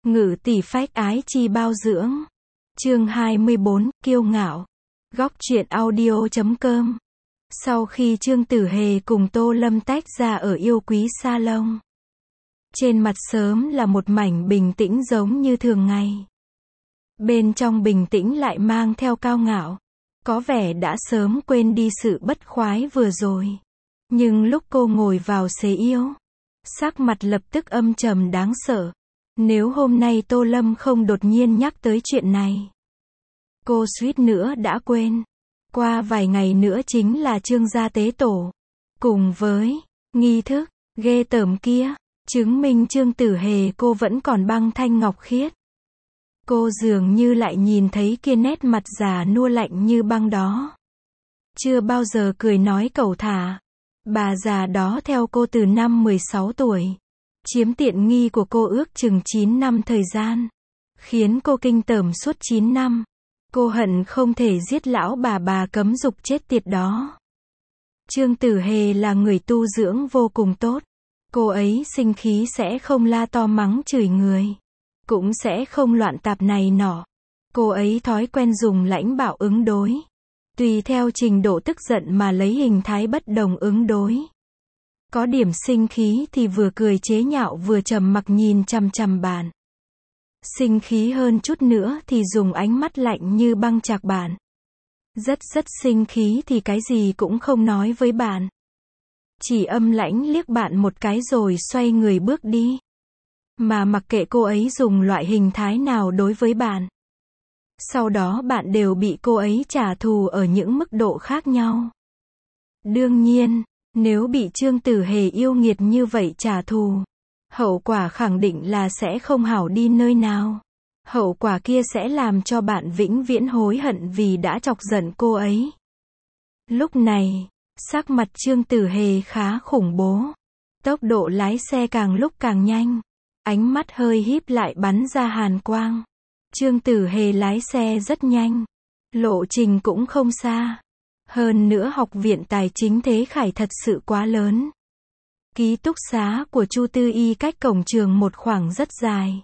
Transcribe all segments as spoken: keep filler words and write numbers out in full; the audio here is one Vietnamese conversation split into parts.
Ngự tỷ phách ái chi bao dưỡng. Chương hai mươi bốn, kiêu ngạo. Góc truyện audio chấm com. Sau khi Trương Tử Hề cùng Tô Lâm tách ra ở yêu quý salon, trên mặt sớm là một mảnh bình tĩnh giống như thường ngày. Bên trong bình tĩnh lại mang theo cao ngạo. Có vẻ đã sớm quên đi sự bất khoái vừa rồi. Nhưng lúc cô ngồi vào xế yêu, sắc mặt lập tức âm trầm đáng sợ. Nếu hôm nay Tô Lâm không đột nhiên nhắc tới chuyện này, cô suýt nữa đã quên. Qua vài ngày nữa chính là Trương gia tế tổ. Cùng với nghi thức ghê tởm kia, chứng minh Trương Tử Hề cô vẫn còn băng thanh ngọc khiết. Cô dường như lại nhìn thấy kia nét mặt già nua lạnh như băng đó. Chưa bao giờ cười nói cẩu thả. Bà già đó theo cô từ năm mười sáu tuổi. Chiếm tiện nghi của cô ước chừng chín năm thời gian. Khiến cô kinh tởm suốt chín năm. Cô hận không thể giết lão bà bà cấm dục chết tiệt đó. Trương Tử Hề là người tu dưỡng vô cùng tốt. Cô ấy sinh khí sẽ không la to mắng chửi người. Cũng sẽ không loạn tạp này nọ. Cô ấy thói quen dùng lãnh bạo ứng đối. Tùy theo trình độ tức giận mà lấy hình thái bất đồng ứng đối. Có điểm sinh khí thì vừa cười chế nhạo vừa trầm mặc nhìn chằm chằm bạn. Sinh khí hơn chút nữa thì dùng ánh mắt lạnh như băng chạc bạn. Rất rất sinh khí thì cái gì cũng không nói với bạn. Chỉ âm lãnh liếc bạn một cái rồi xoay người bước đi. Mà mặc kệ cô ấy dùng loại hình thái nào đối với bạn. Sau đó bạn đều bị cô ấy trả thù ở những mức độ khác nhau. Đương nhiên, nếu bị Trương Tử Hề yêu nghiệt như vậy trả thù, hậu quả khẳng định là sẽ không hảo đi nơi nào. Hậu quả kia sẽ làm cho bạn vĩnh viễn hối hận vì đã chọc giận cô ấy. Lúc này, sắc mặt Trương Tử Hề khá khủng bố. Tốc độ lái xe càng lúc càng nhanh. Ánh mắt hơi híp lại bắn ra hàn quang. Trương Tử Hề lái xe rất nhanh. Lộ trình cũng không xa. Hơn nữa học viện tài chính Thế Khải thật sự quá lớn. Ký túc xá của Chu Tư Y cách cổng trường một khoảng rất dài.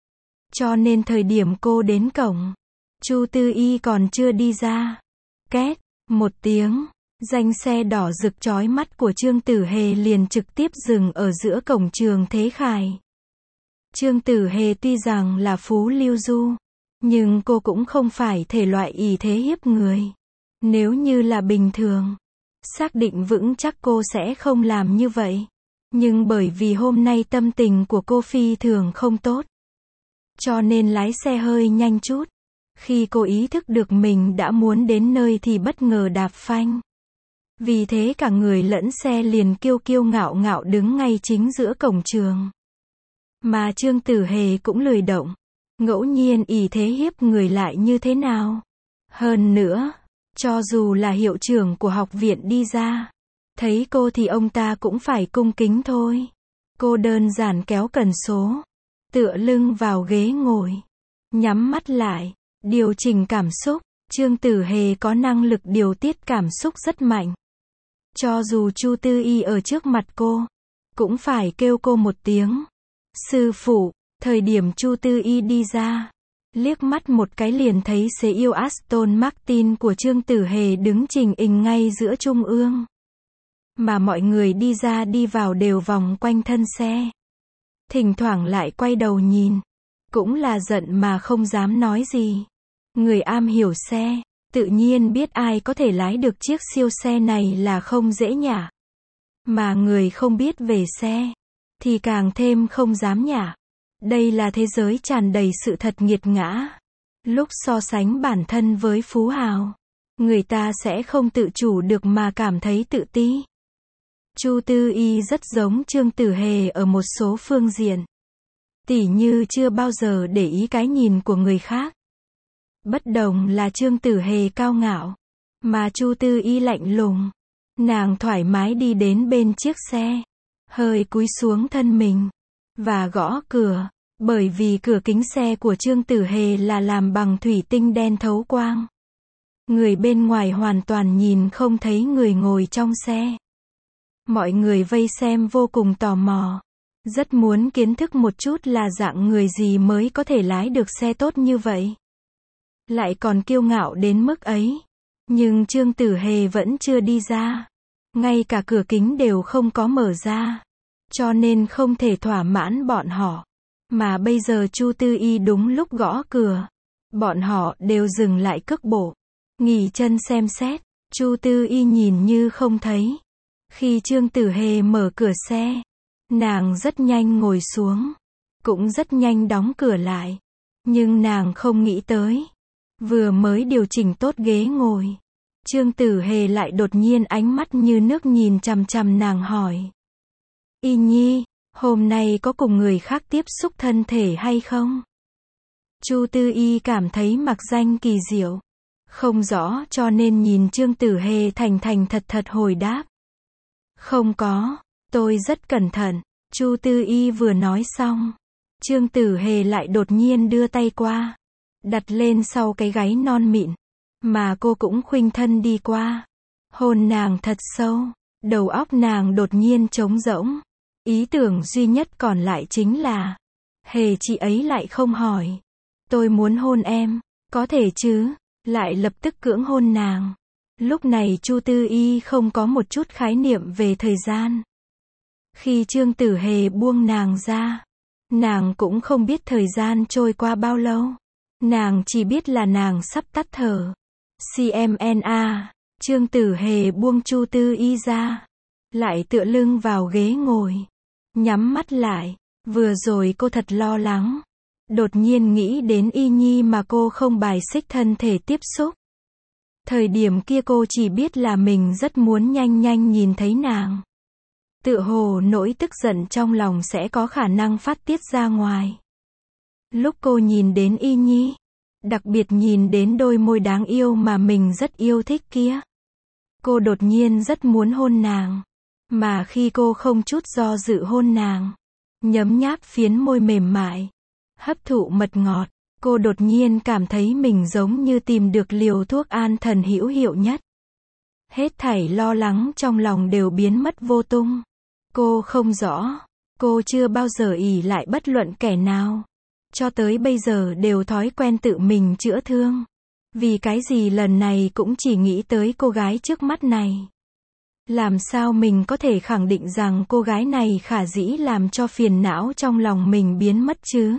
Cho nên thời điểm cô đến cổng, Chu Tư Y còn chưa đi ra. Két, một tiếng, danh xe đỏ rực chói mắt của Trương Tử Hề liền trực tiếp dừng ở giữa cổng trường Thế Khải. Trương Tử Hề tuy rằng là phú lưu du, nhưng cô cũng không phải thể loại ỷ thế hiếp người. Nếu như là bình thường, xác định vững chắc cô sẽ không làm như vậy. Nhưng bởi vì hôm nay tâm tình của cô phi thường không tốt, cho nên lái xe hơi nhanh chút. Khi cô ý thức được mình đã muốn đến nơi thì bất ngờ đạp phanh. Vì thế cả người lẫn xe liền kiêu kiêu ngạo ngạo đứng ngay chính giữa cổng trường. Mà Trương Tử Hề cũng lười động. Ngẫu nhiên ỷ thế hiếp người lại như thế nào? Hơn nữa, cho dù là hiệu trưởng của học viện đi ra, thấy cô thì ông ta cũng phải cung kính thôi. Cô đơn giản kéo cần số, tựa lưng vào ghế ngồi, nhắm mắt lại, điều chỉnh cảm xúc. Trương Tử Hề có năng lực điều tiết cảm xúc rất mạnh. Cho dù Chu Tư Y ở trước mặt cô, cũng phải kêu cô một tiếng sư phụ. Thời điểm Chu Tư Y đi ra, liếc mắt một cái liền thấy xe yêu Aston Martin của Trương Tử Hề đứng chỉnh hình ngay giữa trung ương. Mà mọi người đi ra đi vào đều vòng quanh thân xe. Thỉnh thoảng lại quay đầu nhìn. Cũng là giận mà không dám nói gì. Người am hiểu xe, tự nhiên biết ai có thể lái được chiếc siêu xe này là không dễ nhả. Mà người không biết về xe, thì càng thêm không dám nhả. Đây là thế giới tràn đầy sự thật nghiệt ngã. Lúc so sánh bản thân với phú hào, người ta sẽ không tự chủ được mà cảm thấy tự ti. Chu Tư Y rất giống Trương Tử Hề ở một số phương diện. Tỉ như chưa bao giờ để ý cái nhìn của người khác. Bất đồng là Trương Tử Hề cao ngạo, mà Chu Tư Y lạnh lùng. Nàng thoải mái đi đến bên chiếc xe, hơi cúi xuống thân mình, và gõ cửa. Bởi vì cửa kính xe của Trương Tử Hề là làm bằng thủy tinh đen thấu quang. Người bên ngoài hoàn toàn nhìn không thấy người ngồi trong xe. Mọi người vây xem vô cùng tò mò. Rất muốn kiến thức một chút là dạng người gì mới có thể lái được xe tốt như vậy. Lại còn kiêu ngạo đến mức ấy. Nhưng Trương Tử Hề vẫn chưa đi ra. Ngay cả cửa kính đều không có mở ra. Cho nên không thể thỏa mãn bọn họ. Mà bây giờ Chu Tư Y đúng lúc gõ cửa. Bọn họ đều dừng lại cước bộ. Nghỉ chân xem xét. Chu Tư Y nhìn như không thấy. Khi Trương Tử Hề mở cửa xe, nàng rất nhanh ngồi xuống. Cũng rất nhanh đóng cửa lại. Nhưng nàng không nghĩ tới. Vừa mới điều chỉnh tốt ghế ngồi. Trương Tử Hề lại đột nhiên ánh mắt như nước nhìn chằm chằm nàng hỏi. Y Nhi, hôm nay có cùng người khác tiếp xúc thân thể hay không? Chu Tư Y cảm thấy mặc danh kỳ diệu. Không rõ cho nên nhìn Trương Tử Hề thành thành thật thật hồi đáp. Không có, tôi rất cẩn thận. Chu Tư Y vừa nói xong. Trương Tử Hề lại đột nhiên đưa tay qua. Đặt lên sau cái gáy non mịn. Mà cô cũng khuynh thân đi qua. Hôn nàng thật sâu. Đầu óc nàng đột nhiên trống rỗng. Ý tưởng duy nhất còn lại chính là. Hề chị ấy lại không hỏi. Tôi muốn hôn em. Có thể chứ. Lại lập tức cưỡng hôn nàng. Lúc này Chu Tư Y không có một chút khái niệm về thời gian. Khi Trương Tử Hề buông nàng ra. Nàng cũng không biết thời gian trôi qua bao lâu. Nàng chỉ biết là nàng sắp tắt thở. xê em en a. Trương Tử Hề buông Chu Tư Y ra. Lại tựa lưng vào ghế ngồi. Nhắm mắt lại. Vừa rồi cô thật lo lắng. Đột nhiên nghĩ đến Y Nhi mà cô không bài xích thân thể tiếp xúc. Thời điểm kia cô chỉ biết là mình rất muốn nhanh nhanh nhìn thấy nàng. Tựa hồ nỗi tức giận trong lòng sẽ có khả năng phát tiết ra ngoài. Lúc cô nhìn đến Y Nhi, đặc biệt nhìn đến đôi môi đáng yêu mà mình rất yêu thích kia. Cô đột nhiên rất muốn hôn nàng. Mà khi cô không chút do dự hôn nàng, nhấm nháp phiến môi mềm mại, hấp thụ mật ngọt, cô đột nhiên cảm thấy mình giống như tìm được liều thuốc an thần hữu hiệu nhất. Hết thảy lo lắng trong lòng đều biến mất vô tung. Cô không rõ, cô chưa bao giờ ỷ lại bất luận kẻ nào. Cho tới bây giờ đều thói quen tự mình chữa thương. Vì cái gì lần này cũng chỉ nghĩ tới cô gái trước mắt này. Làm sao mình có thể khẳng định rằng cô gái này khả dĩ làm cho phiền não trong lòng mình biến mất chứ?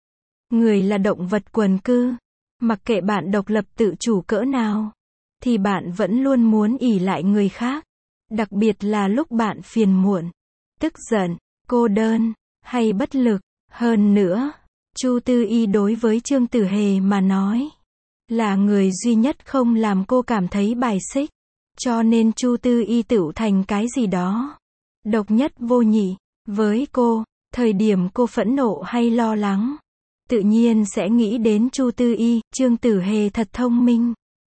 Người là động vật quần cư. Mặc kệ bạn độc lập tự chủ cỡ nào, thì bạn vẫn luôn muốn ỷ lại người khác. Đặc biệt là lúc bạn phiền muộn, tức giận, cô đơn, hay bất lực. Hơn nữa, Chu Tư Y đối với Trương Tử Hề mà nói, là người duy nhất không làm cô cảm thấy bài xích. Cho nên Chu Tư Y tựu thành cái gì đó độc nhất vô nhị. Với cô, thời điểm cô phẫn nộ hay lo lắng, tự nhiên sẽ nghĩ đến Chu Tư Y. Trương Tử Hề thật thông minh.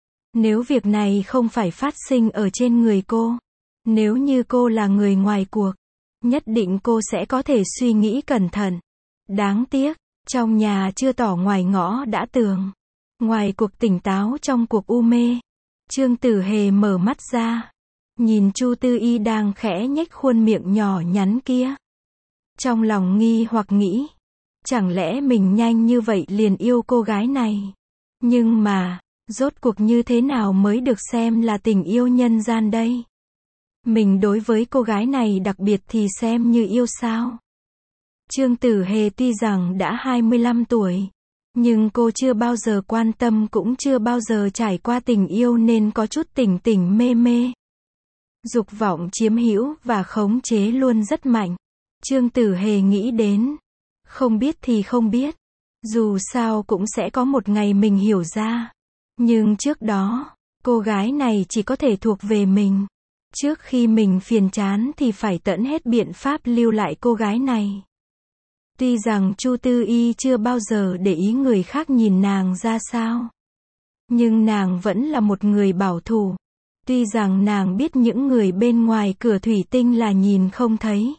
Nếu việc này không phải phát sinh ở trên người cô, nếu như cô là người ngoài cuộc, nhất định cô sẽ có thể suy nghĩ cẩn thận. Đáng tiếc, trong nhà chưa tỏ ngoài ngõ đã tường. Ngoài cuộc tỉnh táo trong cuộc u mê. Trương Tử Hề mở mắt ra, nhìn Chu Tư Y đang khẽ nhếch khuôn miệng nhỏ nhắn kia. Trong lòng nghi hoặc nghĩ, chẳng lẽ mình nhanh như vậy liền yêu cô gái này? Nhưng mà, rốt cuộc như thế nào mới được xem là tình yêu nhân gian đây? Mình đối với cô gái này đặc biệt thì xem như yêu sao? Trương Tử Hề tuy rằng đã hai mươi lăm tuổi, nhưng cô chưa bao giờ quan tâm cũng chưa bao giờ trải qua tình yêu nên có chút tỉnh tỉnh mê mê. Dục vọng chiếm hữu và khống chế luôn rất mạnh. Trương Tử Hề nghĩ đến, không biết thì không biết, dù sao cũng sẽ có một ngày mình hiểu ra. Nhưng trước đó, cô gái này chỉ có thể thuộc về mình. Trước khi mình phiền chán thì phải tận hết biện pháp lưu lại cô gái này. Tuy rằng Chu Tư Y chưa bao giờ để ý người khác nhìn nàng ra sao, nhưng nàng vẫn là một người bảo thủ. Tuy rằng nàng biết những người bên ngoài cửa thủy tinh là nhìn không thấy,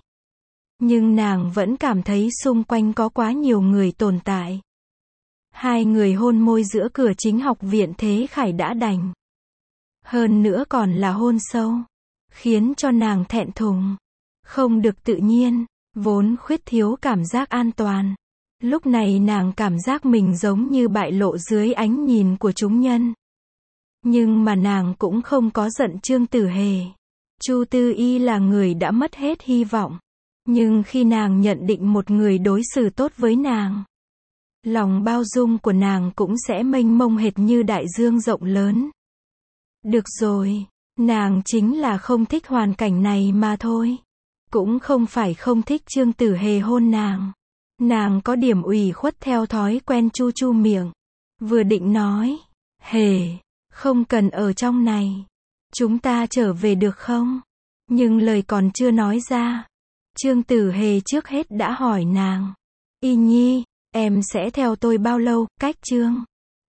nhưng nàng vẫn cảm thấy xung quanh có quá nhiều người tồn tại. Hai người hôn môi giữa cửa chính học viện Thế Khải đã đành. Hơn nữa còn là hôn sâu, khiến cho nàng thẹn thùng, không được tự nhiên. Vốn khuyết thiếu cảm giác an toàn. Lúc này nàng cảm giác mình giống như bại lộ dưới ánh nhìn của chúng nhân. Nhưng mà nàng cũng không có giận Trương Tử Hề. Chu Tư Y là người đã mất hết hy vọng. Nhưng khi nàng nhận định một người đối xử tốt với nàng, lòng bao dung của nàng cũng sẽ mênh mông hệt như đại dương rộng lớn. Được rồi, nàng chính là không thích hoàn cảnh này mà thôi. Cũng không phải không thích Trương Tử Hề hôn nàng. Nàng có điểm ủy khuất theo thói quen chu chu miệng. Vừa định nói, Hề, không cần ở trong này. Chúng ta trở về được không? Nhưng lời còn chưa nói ra. Trương Tử Hề trước hết đã hỏi nàng. Y Nhi, em sẽ theo tôi bao lâu? Cách Trương